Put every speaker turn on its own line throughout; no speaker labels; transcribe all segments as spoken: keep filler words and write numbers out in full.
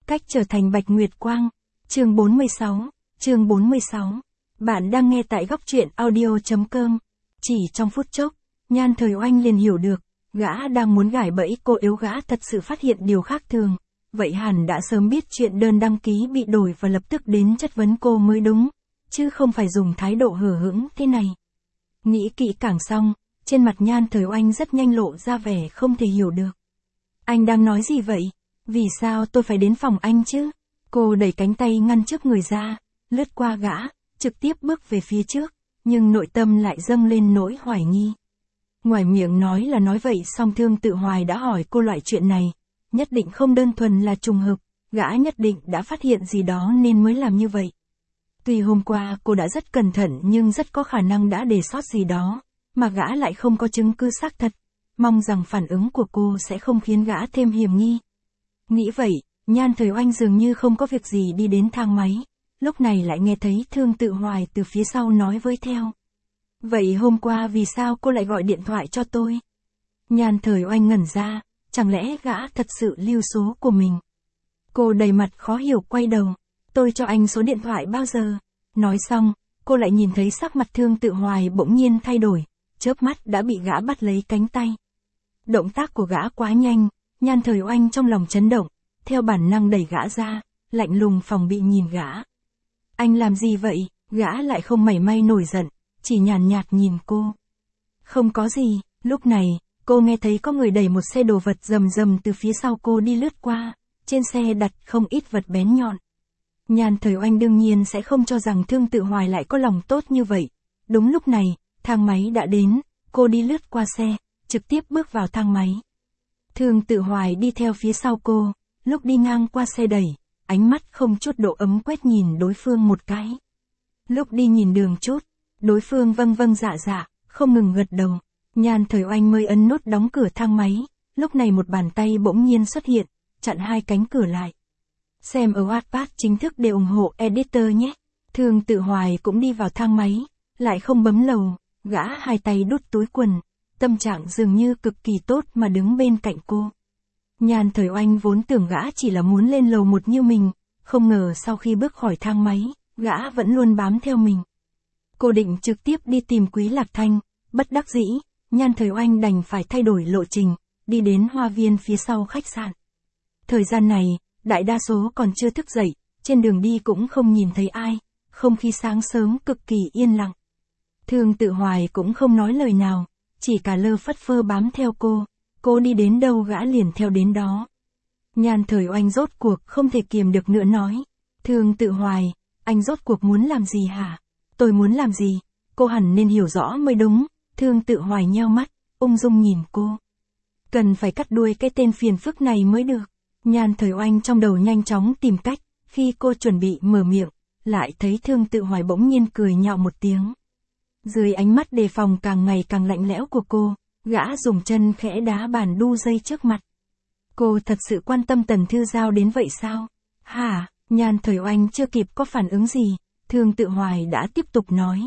Cách trở thành Bạch Nguyệt Quang. Chương bốn mươi sáu. Chương bốn mươi sáu. Bạn đang nghe tại góc truyện audio.com. Chỉ trong phút chốc, Nhan Thời Oanh liền hiểu được, gã đang muốn gài bẫy cô. Nếu gã thật sự phát hiện điều khác thường, vậy hẳn đã sớm biết chuyện đơn đăng ký bị đổi và lập tức đến chất vấn cô mới đúng, chứ không phải dùng thái độ hờ hững thế này. Nghĩ kỹ càng xong, trên mặt Nhan Thời Oanh rất nhanh lộ ra vẻ không thể hiểu được. Anh đang nói gì vậy? Vì sao tôi phải đến phòng anh chứ? Cô đẩy cánh tay ngăn trước người ra, lướt qua gã, trực tiếp bước về phía trước, nhưng nội tâm lại dâng lên nỗi hoài nghi. Ngoài miệng nói là nói vậy, song Thương Tự Hoài đã hỏi cô loại chuyện này, nhất định không đơn thuần là trùng hợp, gã nhất định đã phát hiện gì đó nên mới làm như vậy. Tuy hôm qua cô đã rất cẩn thận nhưng rất có khả năng đã để sót gì đó, mà gã lại không có chứng cứ xác thật, mong rằng phản ứng của cô sẽ không khiến gã thêm hiểm nghi. Nghĩ vậy, Nhan Thời Oanh dường như không có việc gì đi đến thang máy, lúc này lại nghe thấy Thương Tự Hoài từ phía sau nói với theo. Vậy hôm qua vì sao cô lại gọi điện thoại cho tôi? Nhan Thời Oanh ngẩn ra, chẳng lẽ gã thật sự lưu số của mình? Cô đầy mặt khó hiểu quay đầu, tôi cho anh số điện thoại bao giờ? Nói xong, cô lại nhìn thấy sắc mặt Thương Tự Hoài bỗng nhiên thay đổi, chớp mắt đã bị gã bắt lấy cánh tay. Động tác của gã quá nhanh, Nhan Thời Oanh trong lòng chấn động, theo bản năng đẩy gã ra, lạnh lùng phòng bị nhìn gã. Anh làm gì vậy? Gã lại không mảy may nổi giận, chỉ nhàn nhạt nhìn cô. Không có gì. Lúc này, cô nghe thấy có người đẩy một xe đồ vật rầm rầm từ phía sau cô đi lướt qua, trên xe đặt không ít vật bén nhọn. Nhan Thời Oanh đương nhiên sẽ không cho rằng Thương Tự Hoài lại có lòng tốt như vậy. Đúng lúc này, thang máy đã đến, cô đi lướt qua xe, trực tiếp bước vào thang máy. Thương Tự Hoài đi theo phía sau cô, lúc đi ngang qua xe đẩy, ánh mắt không chút độ ấm quét nhìn đối phương một cái. Lúc đi nhìn đường chút, đối phương vâng vâng dạ dạ, không ngừng gật đầu. Nhan Thời Oanh mới ấn nút đóng cửa thang máy, lúc này một bàn tay bỗng nhiên xuất hiện, chặn hai cánh cửa lại. Xem ở Wattpad chính thức để ủng hộ editor nhé. Thương Tự Hoài cũng đi vào thang máy, lại không bấm lầu, gã hai tay đút túi quần, tâm trạng dường như cực kỳ tốt mà đứng bên cạnh cô. Nhan Thời Oanh vốn tưởng gã chỉ là muốn lên lầu một như mình, không ngờ sau khi bước khỏi thang máy, gã vẫn luôn bám theo mình. Cô định trực tiếp đi tìm Quý Lạc Thanh, bất đắc dĩ, Nhan Thời Oanh đành phải thay đổi lộ trình, đi đến hoa viên phía sau khách sạn. Thời gian này, đại đa số còn chưa thức dậy, trên đường đi cũng không nhìn thấy ai, không khí sáng sớm cực kỳ yên lặng. Thương Tự Hoài cũng không nói lời nào, chỉ cả lơ phất phơ bám theo cô, cô đi đến đâu gã liền theo đến đó. Nhan Thời Oanh rốt cuộc không thể kiềm được nữa nói, Thương Tự Hoài, anh rốt cuộc muốn làm gì hả? Tôi muốn làm gì? Cô hẳn nên hiểu rõ mới đúng. Thương Tự Hoài nheo mắt, ung dung nhìn cô. Cần phải cắt đuôi cái tên phiền phức này mới được. Nhan Thời Oanh trong đầu nhanh chóng tìm cách, khi cô chuẩn bị mở miệng, lại thấy Thương Tự Hoài bỗng nhiên cười nhạo một tiếng. Dưới ánh mắt đề phòng càng ngày càng lạnh lẽo của cô, gã dùng chân khẽ đá bàn đu dây trước mặt. Cô thật sự quan tâm Tần Thư Giao đến vậy sao? Hả? Nhan Thời Oanh chưa kịp có phản ứng gì, Thương Tự Hoài đã tiếp tục nói.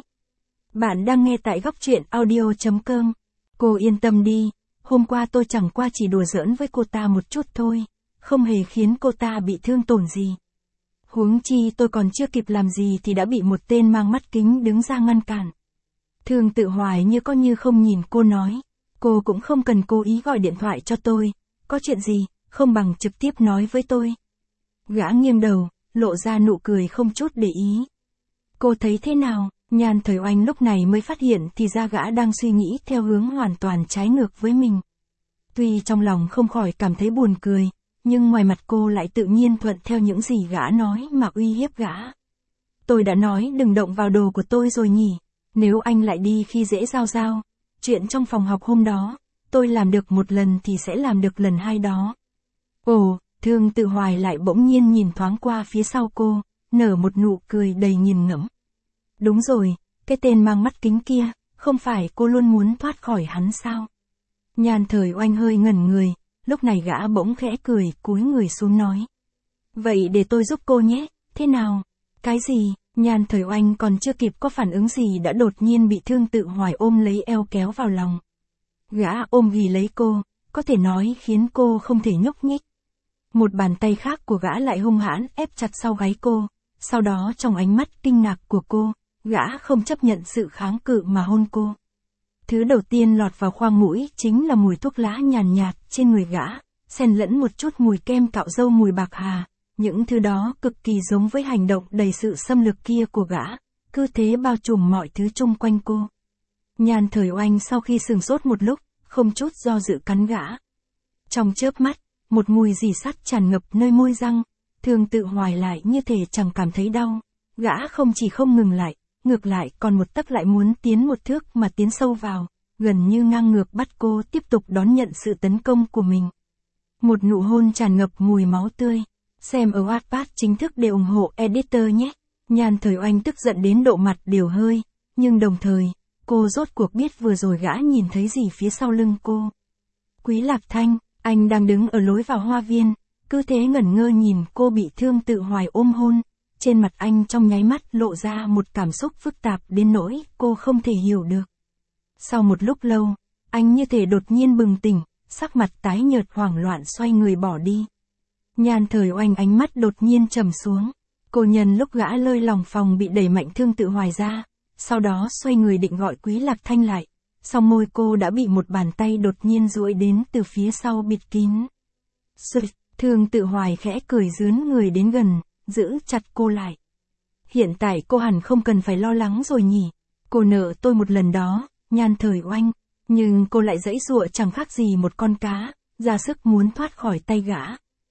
Bạn đang nghe tại góc truyện audio.com. Cô yên tâm đi, hôm qua tôi chẳng qua chỉ đùa giỡn với cô ta một chút thôi, không hề khiến cô ta bị thương tổn gì. Huống chi tôi còn chưa kịp làm gì thì đã bị một tên mang mắt kính đứng ra ngăn cản. Thương Tự Hoài như có như không nhìn cô nói, cô cũng không cần cố ý gọi điện thoại cho tôi, có chuyện gì, không bằng trực tiếp nói với tôi. Gã nghiêng đầu, lộ ra nụ cười không chút để ý. Cô thấy thế nào? Nhan Thời Oanh lúc này mới phát hiện thì ra gã đang suy nghĩ theo hướng hoàn toàn trái ngược với mình. Tuy trong lòng không khỏi cảm thấy buồn cười, nhưng ngoài mặt cô lại tự nhiên thuận theo những gì gã nói mà uy hiếp gã. Tôi đã nói đừng động vào đồ của tôi rồi nhỉ, nếu anh lại đi khi dễ Giao Giao, chuyện trong phòng học hôm đó, tôi làm được một lần thì sẽ làm được lần hai đó. Ồ, Thương Tự Hoài lại bỗng nhiên nhìn thoáng qua phía sau cô, nở một nụ cười đầy nghiền ngẫm. Đúng rồi, cái tên mang mắt kính kia, không phải cô luôn muốn thoát khỏi hắn sao? Nhan Thời Oanh hơi ngẩn người, lúc này gã bỗng khẽ cười, cúi người xuống nói. Vậy để tôi giúp cô nhé, thế nào? Cái gì? Nhan Thời Oanh còn chưa kịp có phản ứng gì đã đột nhiên bị Thương Tự Hoài ôm lấy eo kéo vào lòng. Gã ôm ghì lấy cô, có thể nói khiến cô không thể nhúc nhích. Một bàn tay khác của gã lại hung hãn ép chặt sau gáy cô, sau đó trong ánh mắt kinh ngạc của cô, gã không chấp nhận sự kháng cự mà hôn cô. Thứ đầu tiên lọt vào khoang mũi chính là mùi thuốc lá nhàn nhạt, nhạt trên người gã, xen lẫn một chút mùi kem cạo râu mùi bạc hà, những thứ đó cực kỳ giống với hành động đầy sự xâm lược kia của gã, cứ thế bao trùm mọi thứ chung quanh cô. Nhan Thời Oanh sau khi sửng sốt một lúc, không chút do dự cắn gã. Trong chớp mắt, một mùi rỉ sắt tràn ngập nơi môi răng, Thương Tự Hoài lại như thể chẳng cảm thấy đau, gã không chỉ không ngừng lại, ngược lại còn một tấc lại muốn tiến một thước mà tiến sâu vào, gần như ngang ngược bắt cô tiếp tục đón nhận sự tấn công của mình. Một nụ hôn tràn ngập mùi máu tươi. Xem ở Wattpad chính thức để ủng hộ editor nhé. Nhan Thời Oanh tức giận đến độ mặt đều hơi, nhưng đồng thời, cô rốt cuộc biết vừa rồi gã nhìn thấy gì phía sau lưng cô. Quý Lạc Thanh, anh đang đứng ở lối vào hoa viên, cứ thế ngẩn ngơ nhìn cô bị Thương Tự Hoài ôm hôn, trên mặt anh trong nháy mắt lộ ra một cảm xúc phức tạp đến nỗi cô không thể hiểu được. Sau một lúc lâu, anh như thể đột nhiên bừng tỉnh, sắc mặt tái nhợt hoảng loạn xoay người bỏ đi. Nhan Thời Oanh ánh mắt đột nhiên trầm xuống, cô nhân lúc gã lơi lòng phòng bị đẩy mạnh Thương Tự Hoài ra, sau đó xoay người định gọi Quý Lạc Thanh lại, song môi cô đã bị một bàn tay đột nhiên duỗi đến từ phía sau bịt kín. Sụt, Thương Tự Hoài khẽ cười rướn người đến gần, giữ chặt cô lại. Hiện tại cô hẳn không cần phải lo lắng rồi nhỉ, cô nợ tôi một lần đó, Nhan Thời Oanh, nhưng cô lại giãy giụa chẳng khác gì một con cá, ra sức muốn thoát khỏi tay gã.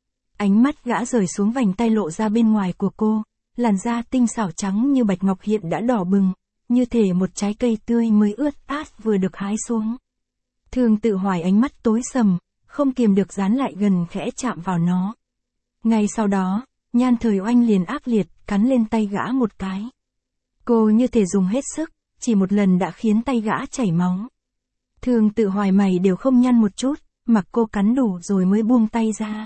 Ánh mắt gã rời xuống vành tay lộ ra bên ngoài của cô, làn da tinh xảo trắng như bạch ngọc hiện đã đỏ bừng, như thể một trái cây tươi mới ướt át vừa được hái xuống. Thương Tự Hoài ánh mắt tối sầm, không kiềm được dán lại gần khẽ chạm vào nó. Ngay sau đó, Nhan Thời Oanh liền ác liệt cắn lên tay gã một cái. Cô như thể dùng hết sức, chỉ một lần đã khiến tay gã chảy máu. Thương Tự Hoài mày đều không nhăn một chút, mặc cô cắn đủ rồi mới buông tay ra.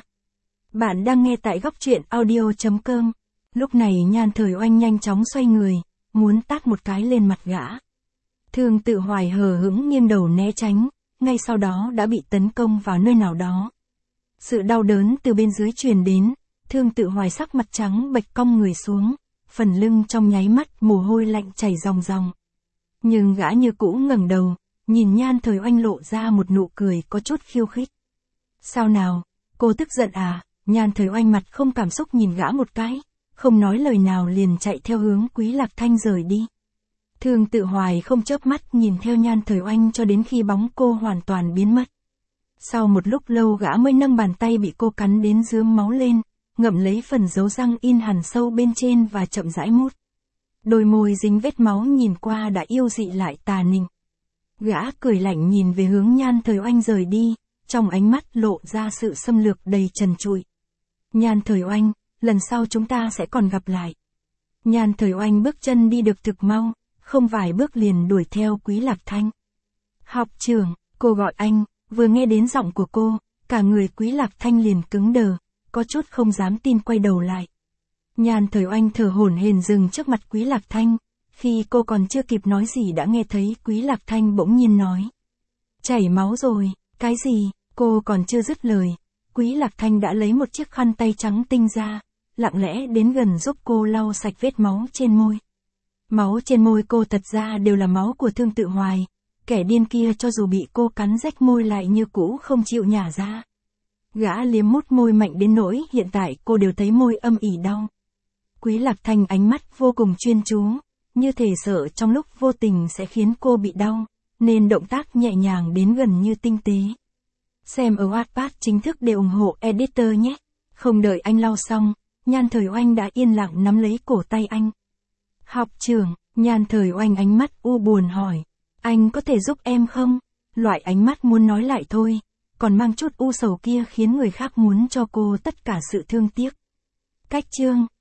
Bạn đang nghe tại góc truyện audio chấm com. Lúc này Nhan Thời Oanh nhanh chóng xoay người, muốn tát một cái lên mặt gã. Thương Tự Hoài hờ hững nghiêng đầu né tránh, ngay sau đó đã bị tấn công vào nơi nào đó. Sự đau đớn từ bên dưới truyền đến, Thương Tự Hoài sắc mặt trắng bệch cong người xuống, phần lưng trong nháy mắt mồ hôi lạnh chảy ròng ròng. Nhưng gã như cũ ngẩng đầu, nhìn Nhan Thời Oanh lộ ra một nụ cười có chút khiêu khích. Sao nào, cô tức giận à? Nhan Thời Oanh mặt không cảm xúc nhìn gã một cái, không nói lời nào liền chạy theo hướng Quý Lạc Thanh rời đi. Thương Tự Hoài không chớp mắt nhìn theo Nhan Thời Oanh cho đến khi bóng cô hoàn toàn biến mất. Sau một lúc lâu gã mới nâng bàn tay bị cô cắn đến rướm máu lên, ngậm lấy phần dấu răng in hằn sâu bên trên và chậm rãi mút. Đôi môi dính vết máu nhìn qua đã yêu dị lại tà nịnh. Gã cười lạnh nhìn về hướng Nhan Thời Oanh rời đi, trong ánh mắt lộ ra sự xâm lược đầy trần trụi. Nhan Thời Oanh, lần sau chúng ta sẽ còn gặp lại. Nhan Thời Oanh bước chân đi được thực mau, không vài bước liền đuổi theo Quý Lạc Thanh. Học trưởng, cô gọi anh, vừa nghe đến giọng của cô, cả người Quý Lạc Thanh liền cứng đờ, có chút không dám tin quay đầu lại. Nhan Thời Oanh thở hổn hển dừng trước mặt Quý Lạc Thanh, khi cô còn chưa kịp nói gì đã nghe thấy Quý Lạc Thanh bỗng nhiên nói. Chảy máu rồi, cái gì, cô còn chưa dứt lời, Quý Lạc Thanh đã lấy một chiếc khăn tay trắng tinh ra, lặng lẽ đến gần giúp cô lau sạch vết máu trên môi. Máu trên môi cô thật ra đều là máu của Thương Tự Hoài, kẻ điên kia cho dù bị cô cắn rách môi lại như cũ không chịu nhả ra. Gã liếm mút môi mạnh đến nỗi hiện tại cô đều thấy môi âm ỉ đau. Quý Lạc Thanh ánh mắt vô cùng chuyên chú, như thể sợ trong lúc vô tình sẽ khiến cô bị đau, nên động tác nhẹ nhàng đến gần như tinh tế. Xem ở Wattpad chính thức để ủng hộ editor nhé. Không đợi anh lau xong, Nhan Thời Oanh đã yên lặng nắm lấy cổ tay anh. Học trưởng, Nhan Thời Oanh ánh mắt u buồn hỏi. Anh có thể giúp em không? Loại ánh mắt muốn nói lại thôi, còn mang chút u sầu kia khiến người khác muốn cho cô tất cả sự thương tiếc. Cách chương